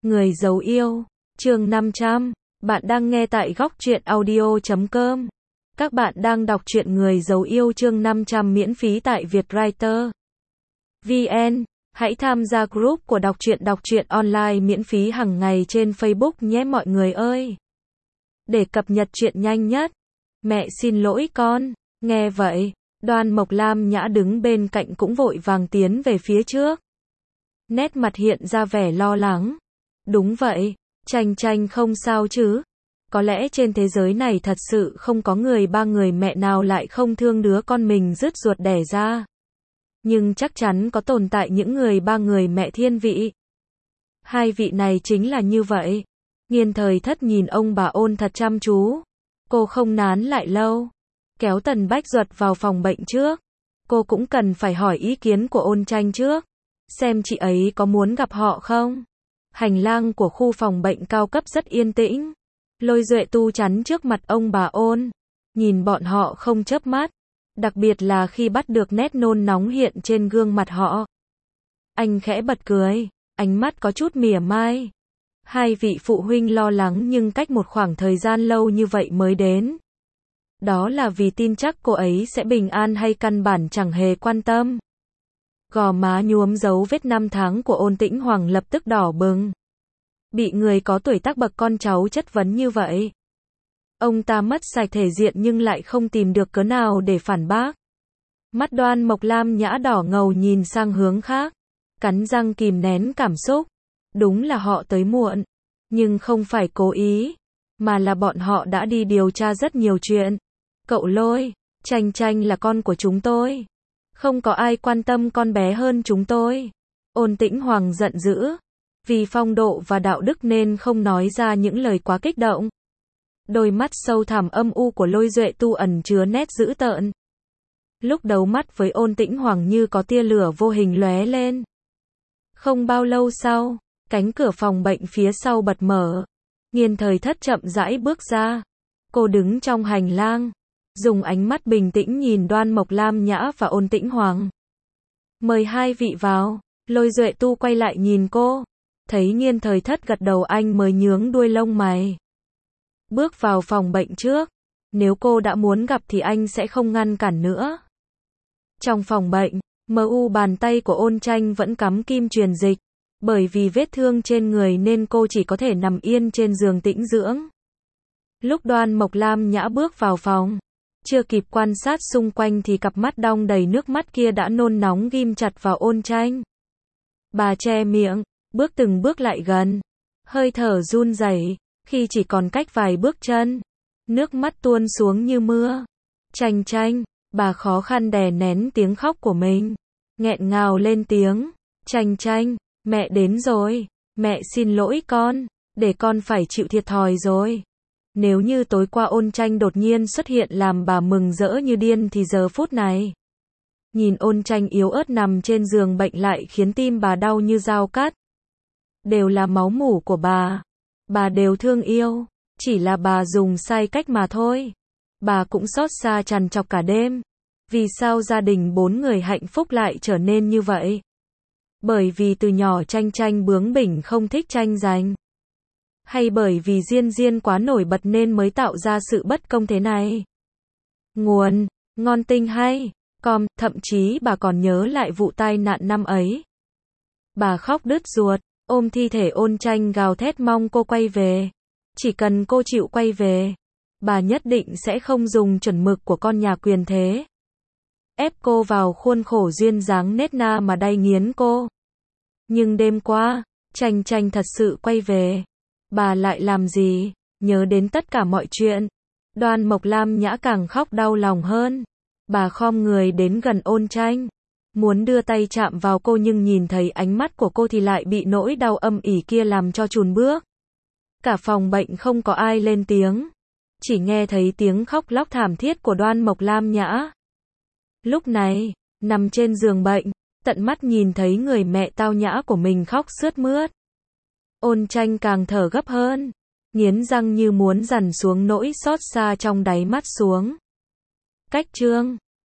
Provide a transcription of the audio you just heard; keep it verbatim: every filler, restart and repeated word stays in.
Người giấu yêu, chương năm trăm. Bạn đang nghe tại góc truyện audio chấm com. Các bạn đang đọc truyện Người giấu yêu chương năm trăm miễn phí tại Vietwriter vê en. Hãy tham gia group của đọc truyện đọc truyện online miễn phí hàng ngày trên Facebook nhé mọi người ơi. Để cập nhật truyện nhanh nhất. Mẹ xin lỗi con. Nghe vậy, Đoan Mộc Lam Nhã đứng bên cạnh cũng vội vàng tiến về phía trước. Nét mặt hiện ra vẻ lo lắng. Đúng vậy, Tranh Tranh không sao chứ? Có lẽ trên thế giới này thật sự không có người ba người mẹ nào lại không thương đứa con mình rứt ruột đẻ ra. Nhưng chắc chắn có tồn tại những người ba người mẹ thiên vị. Hai vị này chính là như vậy. Nghiên Thời Thất nhìn ông bà Ôn thật chăm chú. Cô không nán lại lâu. Kéo Tần Bách Duật vào phòng bệnh trước. Cô cũng cần phải hỏi ý kiến của Ôn Tranh trước. Xem chị ấy có muốn gặp họ không? Hành lang của khu phòng bệnh cao cấp rất yên tĩnh. Lôi Duệ Tu chắn trước mặt ông bà Ôn. Nhìn bọn họ không chớp mắt. Đặc biệt là khi bắt được nét nôn nóng hiện trên gương mặt họ. Anh khẽ bật cười. Ánh mắt có chút mỉa mai. Hai vị phụ huynh lo lắng nhưng cách một khoảng thời gian lâu như vậy mới đến. Đó là vì tin chắc cô ấy sẽ bình an hay căn bản chẳng hề quan tâm. Gò má nhuốm dấu vết năm tháng của Ôn Tĩnh Hoàng lập tức đỏ bừng. Bị người có tuổi tác bậc con cháu chất vấn như vậy. Ông ta mất sạch thể diện nhưng lại không tìm được cớ nào để phản bác. Mắt Đoan Mộc Lam Nhã đỏ ngầu nhìn sang hướng khác. Cắn răng kìm nén cảm xúc. Đúng là họ tới muộn. Nhưng không phải cố ý. Mà là bọn họ đã đi điều tra rất nhiều chuyện. Cậu Lôi, Tranh Tranh là con của chúng tôi. Không có ai quan tâm con bé hơn chúng tôi. Ôn Tĩnh Hoàng giận dữ. Vì phong độ và đạo đức nên không nói ra những lời quá kích động. Đôi mắt sâu thẳm âm u của Lôi Duệ Tu ẩn chứa nét dữ tợn. Lúc đấu mắt với Ôn Tĩnh Hoàng như có tia lửa vô hình lóe lên. Không bao lâu sau, cánh cửa phòng bệnh phía sau bật mở. Nghiên Thời Thất chậm rãi bước ra. Cô đứng trong hành lang. Dùng ánh mắt bình tĩnh nhìn Đoan Mộc Lam Nhã và Ôn Tĩnh Hoàng. Mời hai vị vào. Lôi Duệ Tu quay lại nhìn cô. Thấy Nghiên Thời Thất gật đầu anh mới nhướng đuôi lông mày. Bước vào phòng bệnh trước. Nếu cô đã muốn gặp thì anh sẽ không ngăn cản nữa. Trong phòng bệnh, mờ u bàn tay của Ôn Tranh vẫn cắm kim truyền dịch. Bởi vì vết thương trên người nên cô chỉ có thể nằm yên trên giường tĩnh dưỡng. Lúc Đoan Mộc Lam Nhã bước vào phòng. Chưa kịp quan sát xung quanh thì cặp mắt đong đầy nước mắt kia đã nôn nóng ghim chặt vào Ôn Tranh. Bà che miệng, bước từng bước lại gần. Hơi thở run rẩy, khi chỉ còn cách vài bước chân. Nước mắt tuôn xuống như mưa. Tranh Tranh, bà khó khăn đè nén tiếng khóc của mình. Nghẹn ngào lên tiếng. Tranh Tranh, mẹ đến rồi. Mẹ xin lỗi con, để con phải chịu thiệt thòi rồi. Nếu như tối qua Ôn Tranh đột nhiên xuất hiện làm bà mừng rỡ như điên thì giờ phút này. Nhìn Ôn Tranh yếu ớt nằm trên giường bệnh lại khiến tim bà đau như dao cắt. Đều là máu mủ của bà. Bà đều thương yêu. Chỉ là bà dùng sai cách mà thôi. Bà cũng xót xa trằn trọc cả đêm. Vì sao gia đình bốn người hạnh phúc lại trở nên như vậy? Bởi vì từ nhỏ Tranh Tranh bướng bỉnh không thích tranh giành. Hay bởi vì Diên Diên quá nổi bật nên mới tạo ra sự bất công thế này? Nguồn: Ngon Tinh Hay com. Thậm chí bà còn nhớ lại vụ tai nạn năm ấy. Bà khóc đứt ruột, ôm thi thể Ôn Tranh gào thét mong cô quay về. Chỉ cần cô chịu quay về, bà nhất định sẽ không dùng chuẩn mực của con nhà quyền thế. Ép cô vào khuôn khổ duyên dáng nết na mà đay nghiến cô. Nhưng đêm qua, Tranh Tranh thật sự quay về. Bà lại làm gì? Nhớ đến tất cả mọi chuyện. Đoan Mộc Lam Nhã càng khóc đau lòng hơn. Bà khom người đến gần Ôn Tranh. Muốn đưa tay chạm vào cô nhưng nhìn thấy ánh mắt của cô thì lại bị nỗi đau âm ỉ kia làm cho chùn bước. Cả phòng bệnh không có ai lên tiếng. Chỉ nghe thấy tiếng khóc lóc thảm thiết của Đoan Mộc Lam Nhã. Lúc này, nằm trên giường bệnh, tận mắt nhìn thấy người mẹ tao nhã của mình khóc sướt mướt. Ôn Tranh càng thở gấp hơn, nghiến răng như muốn dằn xuống nỗi xót xa trong đáy mắt xuống. Cách chương